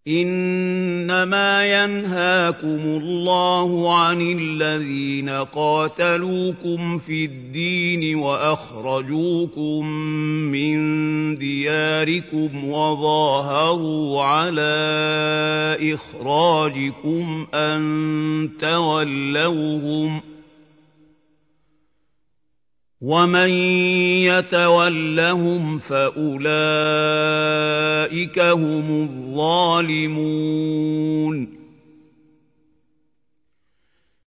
إِنَّمَا يَنْهَاكُمُ اللَّهُ عَنِ الَّذِينَ قَاتَلُوكُمْ فِي الدِّينِ وَأَخْرَجُوكُم مِّن دِيَارِكُمْ وَظَاهَرُوا عَلَىٰ إِخْرَاجِكُمْ أَن تَوَلَّوْهُمْ ۚ وَمَن يَتَوَلَّهُمْ فَأُولَٰئِكَ هُمُ الظَّالِمُونَ